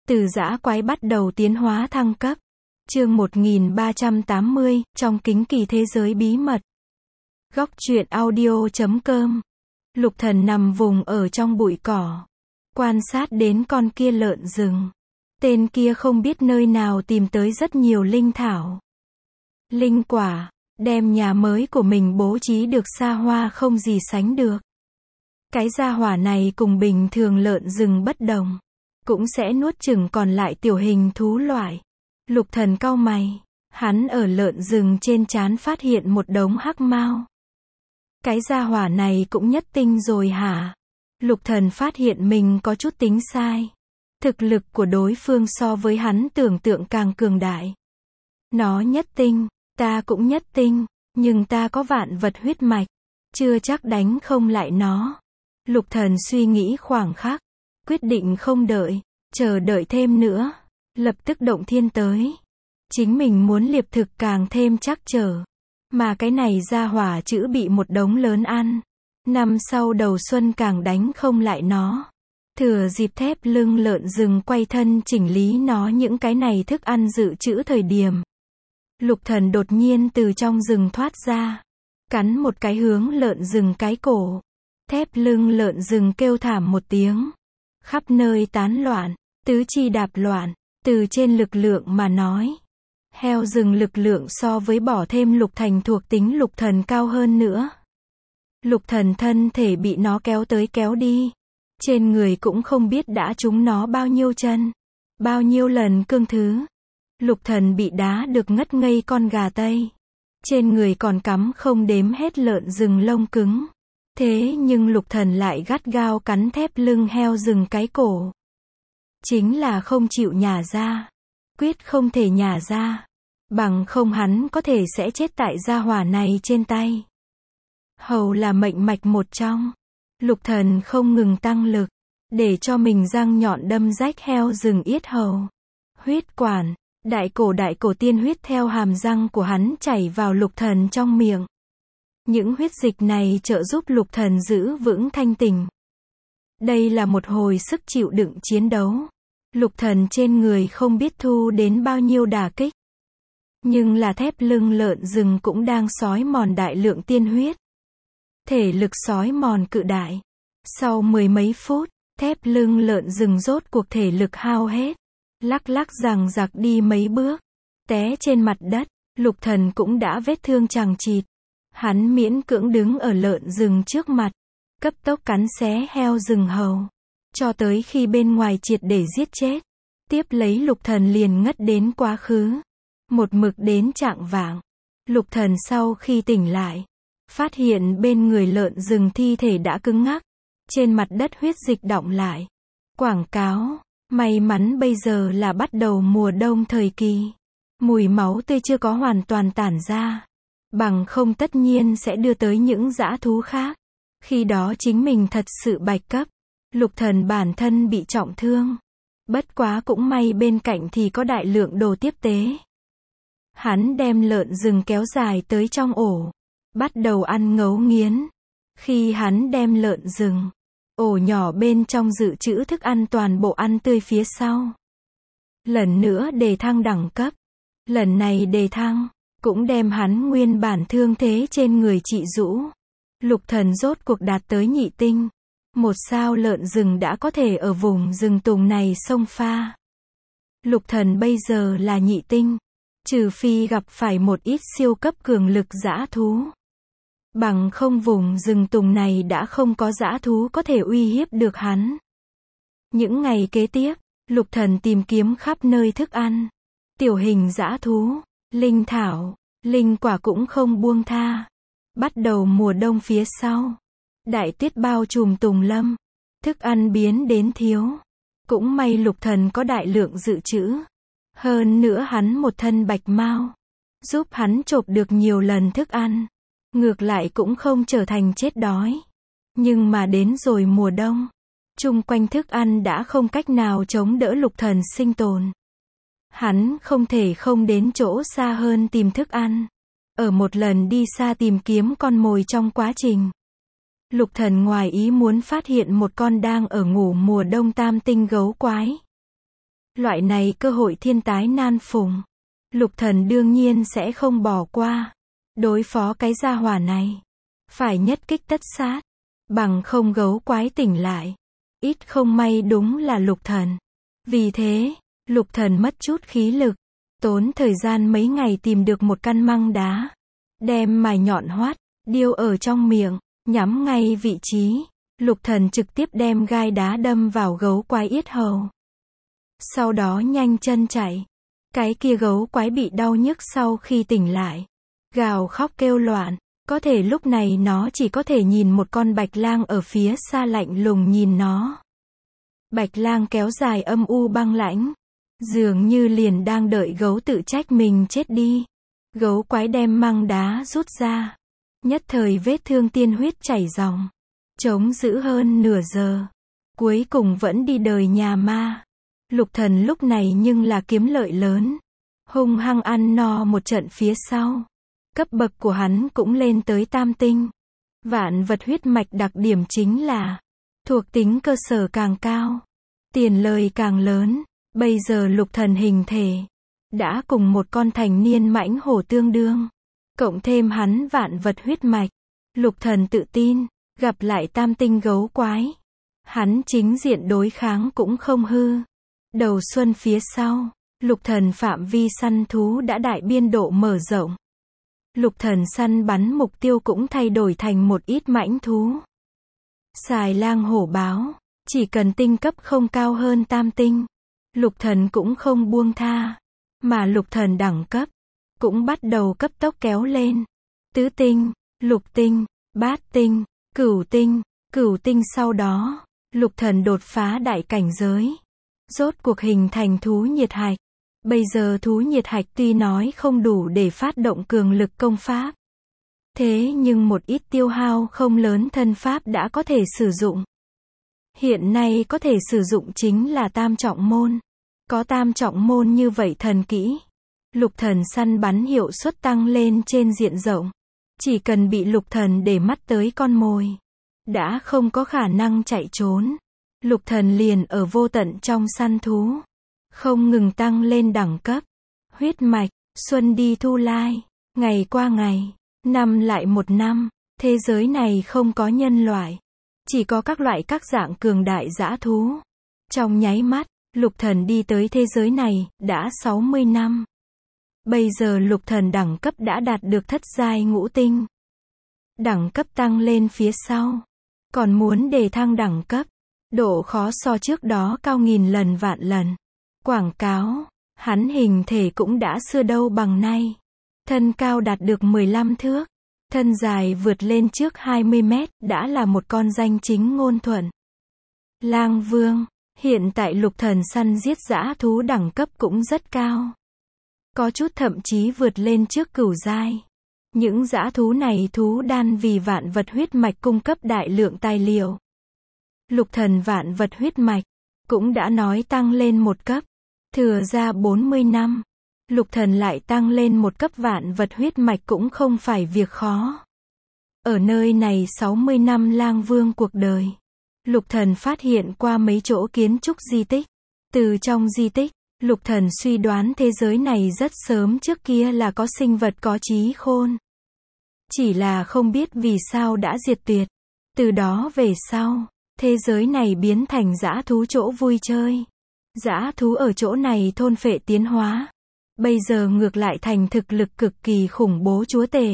Từ dã quái bắt đầu tiến hóa thăng cấp. Chương 1380, trong kính kỳ thế giới bí mật. Góc truyện audio.com. Lục Thần nằm vùng ở trong bụi cỏ, quan sát đến con kia lợn rừng. Tên kia không biết nơi nào tìm tới rất nhiều linh thảo, linh quả, đem nhà mới của mình bố trí được xa hoa không gì sánh được. Cái gia hỏa này cùng bình thường lợn rừng bất đồng, cũng sẽ nuốt chửng còn lại tiểu hình thú loại. Lục Thần cau mày, hắn ở lợn rừng trên trán phát hiện một đống hắc mao. Cái gia hỏa này cũng nhất tinh rồi hả? Lục Thần phát hiện mình có chút tính sai. Thực lực của đối phương so với hắn tưởng tượng càng cường đại. Nó nhất tinh, ta cũng nhất tinh, nhưng ta có vạn vật huyết mạch, chưa chắc đánh không lại nó. Lục Thần suy nghĩ khoảng khắc, quyết định không đợi, chờ đợi thêm nữa, lập tức động thiên tới. Chính mình muốn liệp thực càng thêm chắc trở, mà cái này gia hỏa chữ bị một đống lớn ăn. Năm sau đầu xuân càng đánh không lại nó. Thừa dịp thép lưng lợn rừng quay thân chỉnh lý nó những cái này thức ăn dự trữ thời điểm. Lục Thần đột nhiên từ trong rừng thoát ra, cắn một cái hướng lợn rừng cái cổ. Thép lưng lợn rừng kêu thảm một tiếng, khắp nơi tán loạn, tứ chi đạp loạn. Từ trên lực lượng mà nói, heo rừng lực lượng so với bỏ thêm lục thành thuộc tính Lục Thần cao hơn nữa. Lục Thần thân thể bị nó kéo tới kéo đi, trên người cũng không biết đã trúng nó bao nhiêu chân, bao nhiêu lần cương thứ. Lục Thần bị đá được ngất ngây con gà Tây, trên người còn cắm không đếm hết lợn rừng lông cứng. Thế nhưng Lục Thần lại gắt gao cắn thép lưng heo rừng cái cổ. Chính là không chịu nhả ra, quyết không thể nhả ra, bằng không hắn có thể sẽ chết tại gia hỏa này trên tay. Hầu là mệnh mạch một trong. Lục Thần không ngừng tăng lực, để cho mình răng nhọn đâm rách heo rừng yết hầu. Huyết quản, đại cổ tiên huyết theo hàm răng của hắn chảy vào Lục Thần trong miệng. Những huyết dịch này trợ giúp Lục Thần giữ vững thanh tỉnh. Đây là một hồi sức chịu đựng chiến đấu. Lục Thần trên người không biết thu đến bao nhiêu đả kích. Nhưng là thép lưng lợn rừng cũng đang xói mòn đại lượng tiên huyết. Thể lực xói mòn cự đại. Sau mười mấy phút, thép lưng lợn rừng rốt cuộc thể lực hao hết. Lắc lắc rằng giặc đi mấy bước, té trên mặt đất. Lục Thần cũng đã vết thương chằng chịt. Hắn miễn cưỡng đứng ở lợn rừng trước mặt, cấp tốc cắn xé heo rừng hầu, cho tới khi bên ngoài triệt để giết chết. Tiếp lấy Lục Thần liền ngất đến quá khứ. Một mực đến chạng vạng. Lục Thần sau khi tỉnh lại, phát hiện bên người lợn rừng thi thể đã cứng ngắc, trên mặt đất huyết dịch đọng lại. Quảng cáo, may mắn bây giờ là bắt đầu mùa đông thời kỳ. Mùi máu tươi chưa có hoàn toàn tản ra. Bằng không tất nhiên sẽ đưa tới những dã thú khác. Khi đó chính mình thật sự bạch cấp. Lục Thần bản thân bị trọng thương. Bất quá cũng may bên cạnh thì có đại lượng đồ tiếp tế. Hắn đem lợn rừng kéo dài tới trong ổ, bắt đầu ăn ngấu nghiến. Khi hắn đem lợn rừng, ổ nhỏ bên trong dự trữ thức ăn toàn bộ ăn tươi phía sau. Lần nữa đề thăng đẳng cấp. Lần này đề thăng, cũng đem hắn nguyên bản thương thế trên người trị rũ. Lục Thần rốt cuộc đạt tới nhị tinh. Một sao lợn rừng đã có thể ở vùng rừng tùng này xông pha. Lục Thần bây giờ là nhị tinh. Trừ phi gặp phải một ít siêu cấp cường lực dã thú. Bằng không vùng rừng tùng này đã không có dã thú có thể uy hiếp được hắn. Những ngày kế tiếp, Lục Thần tìm kiếm khắp nơi thức ăn. Tiểu hình dã thú, linh thảo, linh quả cũng không buông tha. Bắt đầu mùa đông phía sau. Đại tuyết bao trùm tùng lâm. Thức ăn biến đến thiếu. Cũng may Lục Thần có đại lượng dự trữ. Hơn nữa hắn một thân bạch mao, giúp hắn chộp được nhiều lần thức ăn. Ngược lại cũng không trở thành chết đói. Nhưng mà đến rồi mùa đông, chung quanh thức ăn đã không cách nào chống đỡ Lục Thần sinh tồn. Hắn không thể không đến chỗ xa hơn tìm thức ăn. Ở một lần đi xa tìm kiếm con mồi trong quá trình, Lục Thần ngoài ý muốn phát hiện một con đang ở ngủ mùa đông tam tinh gấu quái. Loại này cơ hội thiên tái nan phùng. Lục Thần đương nhiên sẽ không bỏ qua. Đối phó cái gia hỏa này. Phải nhất kích tất sát. Bằng không gấu quái tỉnh lại. Ít không may đúng là Lục Thần. Vì thế, Lục Thần mất chút khí lực. Tốn thời gian mấy ngày tìm được một căn măng đá. Đem mài nhọn hoắt, điêu ở trong miệng, nhắm ngay vị trí. Lục Thần trực tiếp đem gai đá đâm vào gấu quái yết hầu. Sau đó nhanh chân chạy. Cái kia gấu quái bị đau nhức sau khi tỉnh lại. Gào khóc kêu loạn. Có thể lúc này nó chỉ có thể nhìn một con bạch lang ở phía xa lạnh lùng nhìn nó. Bạch lang kéo dài âm u băng lãnh. Dường như liền đang đợi gấu tự trách mình chết đi. Gấu quái đem măng đá rút ra. Nhất thời vết thương tiên huyết chảy ròng. Chống giữ hơn nửa giờ. Cuối cùng vẫn đi đời nhà ma. Lục Thần lúc này nhưng là kiếm lợi lớn. Hung hăng ăn no một trận phía sau. Cấp bậc của hắn cũng lên tới tam tinh. Vạn vật huyết mạch đặc điểm chính là thuộc tính cơ sở càng cao. Tiền lời càng lớn. Bây giờ Lục Thần hình thể đã cùng một con thành niên mãnh hổ tương đương. Cộng thêm hắn vạn vật huyết mạch. Lục Thần tự tin, gặp lại tam tinh gấu quái. Hắn chính diện đối kháng cũng không hư. Đầu xuân phía sau, Lục Thần phạm vi săn thú đã đại biên độ mở rộng. Lục Thần săn bắn mục tiêu cũng thay đổi thành một ít mãnh thú. Xài lang hổ báo, chỉ cần tinh cấp không cao hơn tam tinh. Lục Thần cũng không buông tha. Mà Lục Thần đẳng cấp cũng bắt đầu cấp tốc kéo lên. Tứ tinh, lục tinh, bát tinh, cửu tinh sau đó, Lục Thần đột phá đại cảnh giới. Rốt cuộc hình thành thú nhiệt hạch. Bây giờ thú nhiệt hạch tuy nói không đủ để phát động cường lực công pháp. Thế nhưng một ít tiêu hao không lớn thân pháp đã có thể sử dụng. Hiện nay có thể sử dụng chính là tam trọng môn. Có tam trọng môn như vậy thần kỹ. Lục Thần săn bắn hiệu suất tăng lên trên diện rộng. Chỉ cần bị Lục Thần để mắt tới con mồi. Đã không có khả năng chạy trốn. Lục Thần liền ở vô tận trong săn thú. Không ngừng tăng lên đẳng cấp. Huyết mạch, xuân đi thu lai. Ngày qua ngày, năm lại một năm. Thế giới này không có nhân loại. Chỉ có các loại các dạng cường đại dã thú. Trong nháy mắt, Lục Thần đi tới thế giới này, đã 60 năm. Bây giờ Lục Thần đẳng cấp đã đạt được thất giai ngũ tinh. Đẳng cấp tăng lên phía sau. Còn muốn đề thăng đẳng cấp. Độ khó so trước đó cao nghìn lần vạn lần. Quảng cáo, hắn hình thể cũng đã xưa đâu bằng nay. Thân cao đạt được 15 thước. Thân dài vượt lên trước 20 mét, đã là một con danh chính ngôn thuận. Lang Vương, hiện tại Lục Thần săn giết dã thú đẳng cấp cũng rất cao. Có chút thậm chí vượt lên trước cửu giai. Những dã thú này thú đan vì vạn vật huyết mạch cung cấp đại lượng tài liệu. Lục Thần vạn vật huyết mạch cũng đã nói tăng lên một cấp. Thừa ra 40 năm. Lục Thần lại tăng lên một cấp vạn vật huyết mạch cũng không phải việc khó. Ở nơi này 60 năm Lang Vương cuộc đời. Lục Thần phát hiện qua mấy chỗ kiến trúc di tích. Từ trong di tích, Lục Thần suy đoán thế giới này rất sớm trước kia là có sinh vật có trí khôn. Chỉ là không biết vì sao đã diệt tuyệt. Từ đó về sau, thế giới này biến thành dã thú chỗ vui chơi. Dã thú ở chỗ này thôn phệ tiến hóa. Bây giờ ngược lại thành thực lực cực kỳ khủng bố chúa tể.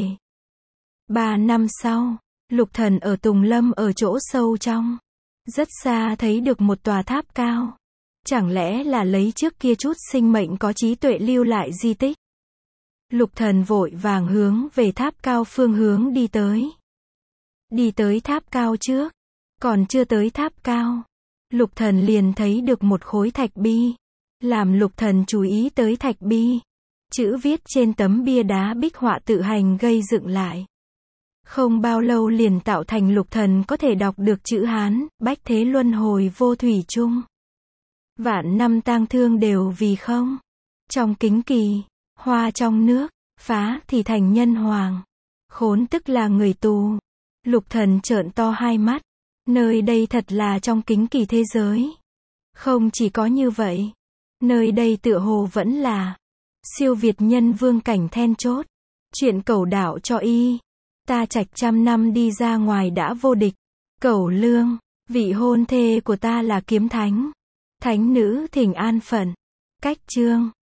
3 năm sau, Lục Thần ở Tùng Lâm ở chỗ sâu trong. Rất xa thấy được một tòa tháp cao. Chẳng lẽ là lấy trước kia chút sinh mệnh có trí tuệ lưu lại di tích. Lục Thần vội vàng hướng về tháp cao phương hướng đi tới. Đi tới tháp cao trước. Còn chưa tới tháp cao. Lục Thần liền thấy được một khối thạch bi. Làm Lục Thần chú ý tới thạch bi. Chữ viết trên tấm bia đá bích họa tự hành gây dựng lại. Không bao lâu liền tạo thành Lục Thần có thể đọc được chữ Hán, bách thế luân hồi vô thủy chung. Vạn năm tang thương đều vì không. Trong kính kỳ, hoa trong nước, phá thì thành nhân hoàng. Khốn tức là người tù. Lục Thần trợn to hai mắt. Nơi đây thật là trong kính kỳ thế giới. Không chỉ có như vậy. Nơi đây tựa hồ vẫn là siêu việt nhân vương cảnh then chốt. Chuyện cẩu đạo cho y. Ta trạch trăm năm đi ra ngoài đã vô địch. Cẩu lương, vị hôn thê của ta là kiếm thánh. Thánh nữ thỉnh an phận. Cách chương